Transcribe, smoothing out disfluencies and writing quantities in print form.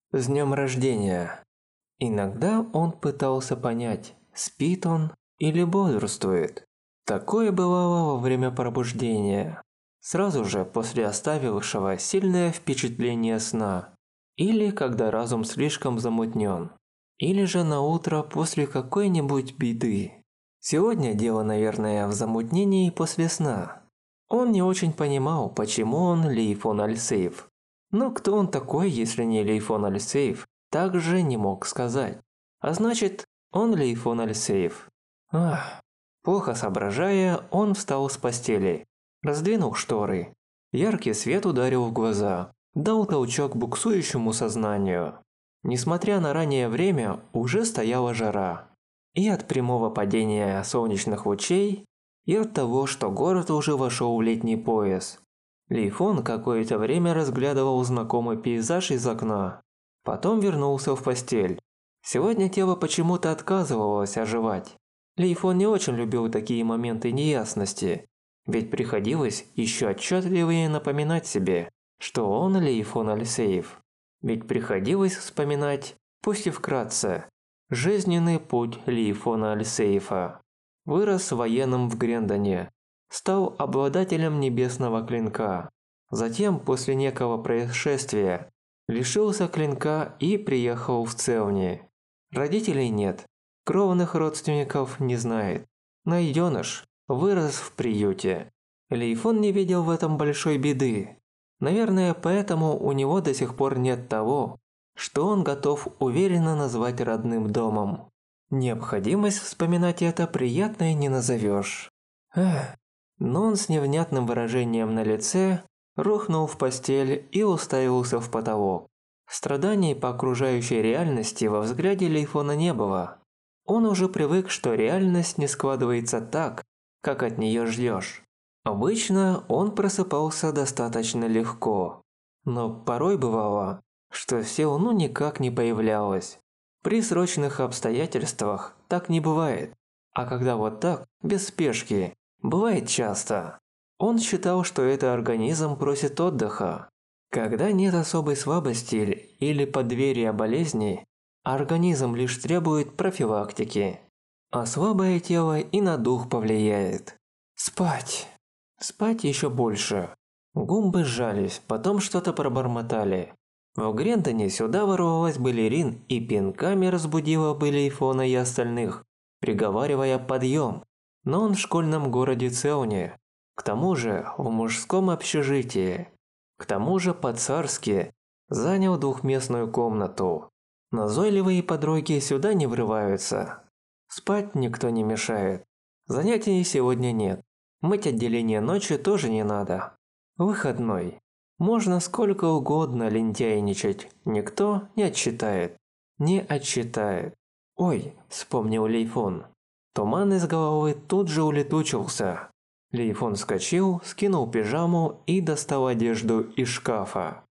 С днем рождения. Иногда он пытался понять, спит он или бодрствует. Такое бывало во время пробуждения, сразу же после оставившего сильное впечатление сна, или когда разум слишком замутнен, или же на утро после какой-нибудь беды. Сегодня дело, наверное, в замутнении после сна. Он не очень понимал, почему он Лейфон Альсейф. Но кто он такой, если не Лейфон Альсейф, также не мог сказать. А значит, он Лейфон Альсейф. Ах. Плохо соображая, он встал с постели, раздвинул шторы. Яркий свет ударил в глаза, дал толчок буксующему сознанию. Несмотря на раннее время, уже стояла жара. И от прямого падения солнечных лучей, и от того, что город уже вошел в летний пояс. Лейфон какое-то время разглядывал знакомый пейзаж из окна. Потом вернулся в постель. Сегодня тело почему-то отказывалось оживать. Лейфон не очень любил такие моменты неясности, ведь приходилось еще отчетливее напоминать себе, что он Лейфон Альсейф. Ведь приходилось вспоминать, пусть и вкратце, жизненный путь Лейфона Альсейфа. Вырос военным в Грендоне, стал обладателем небесного клинка. Затем, после некого происшествия, лишился клинка и приехал в Целни. Родителей нет, кровных родственников не знает. Найденыш вырос в приюте. Лейфон не видел в этом большой беды. Наверное, поэтому у него до сих пор нет того, что он готов уверенно назвать родным домом. Необходимость вспоминать это приятной не назовешь. Но он с невнятным выражением на лице рухнул в постель и уставился в потолок. Страданий по окружающей реальности во взгляде Лейфона не было. Он уже привык, что реальность не складывается так, как от нее ждешь. Обычно он просыпался достаточно легко, но порой бывало, что сил никак не появлялось. При срочных обстоятельствах так не бывает, а когда вот так, без спешки, бывает часто. Он считал, что это организм просит отдыха. Когда нет особой слабости или подверия болезни, организм лишь требует профилактики. А слабое тело и на дух повлияет. Спать. Спать еще больше. Губы сжались, потом что-то пробормотали. В Грендоне сюда ворвалась балерин и пинками разбудила бы Лейфона и остальных, приговаривая подъем. Но он в школьном городе Целне. К тому же в мужском общежитии. К тому же по-царски занял двухместную комнату. Назойливые подруги сюда не врываются. Спать никто не мешает. Занятий сегодня нет. Мыть отделение ночи тоже не надо. Выходной. Можно сколько угодно лентяйничать, никто не отчитает. Не отчитает. Ой, вспомнил Лейфон. Туман из головы тут же улетучился. Лейфон вскочил, скинул пижаму и достал одежду из шкафа.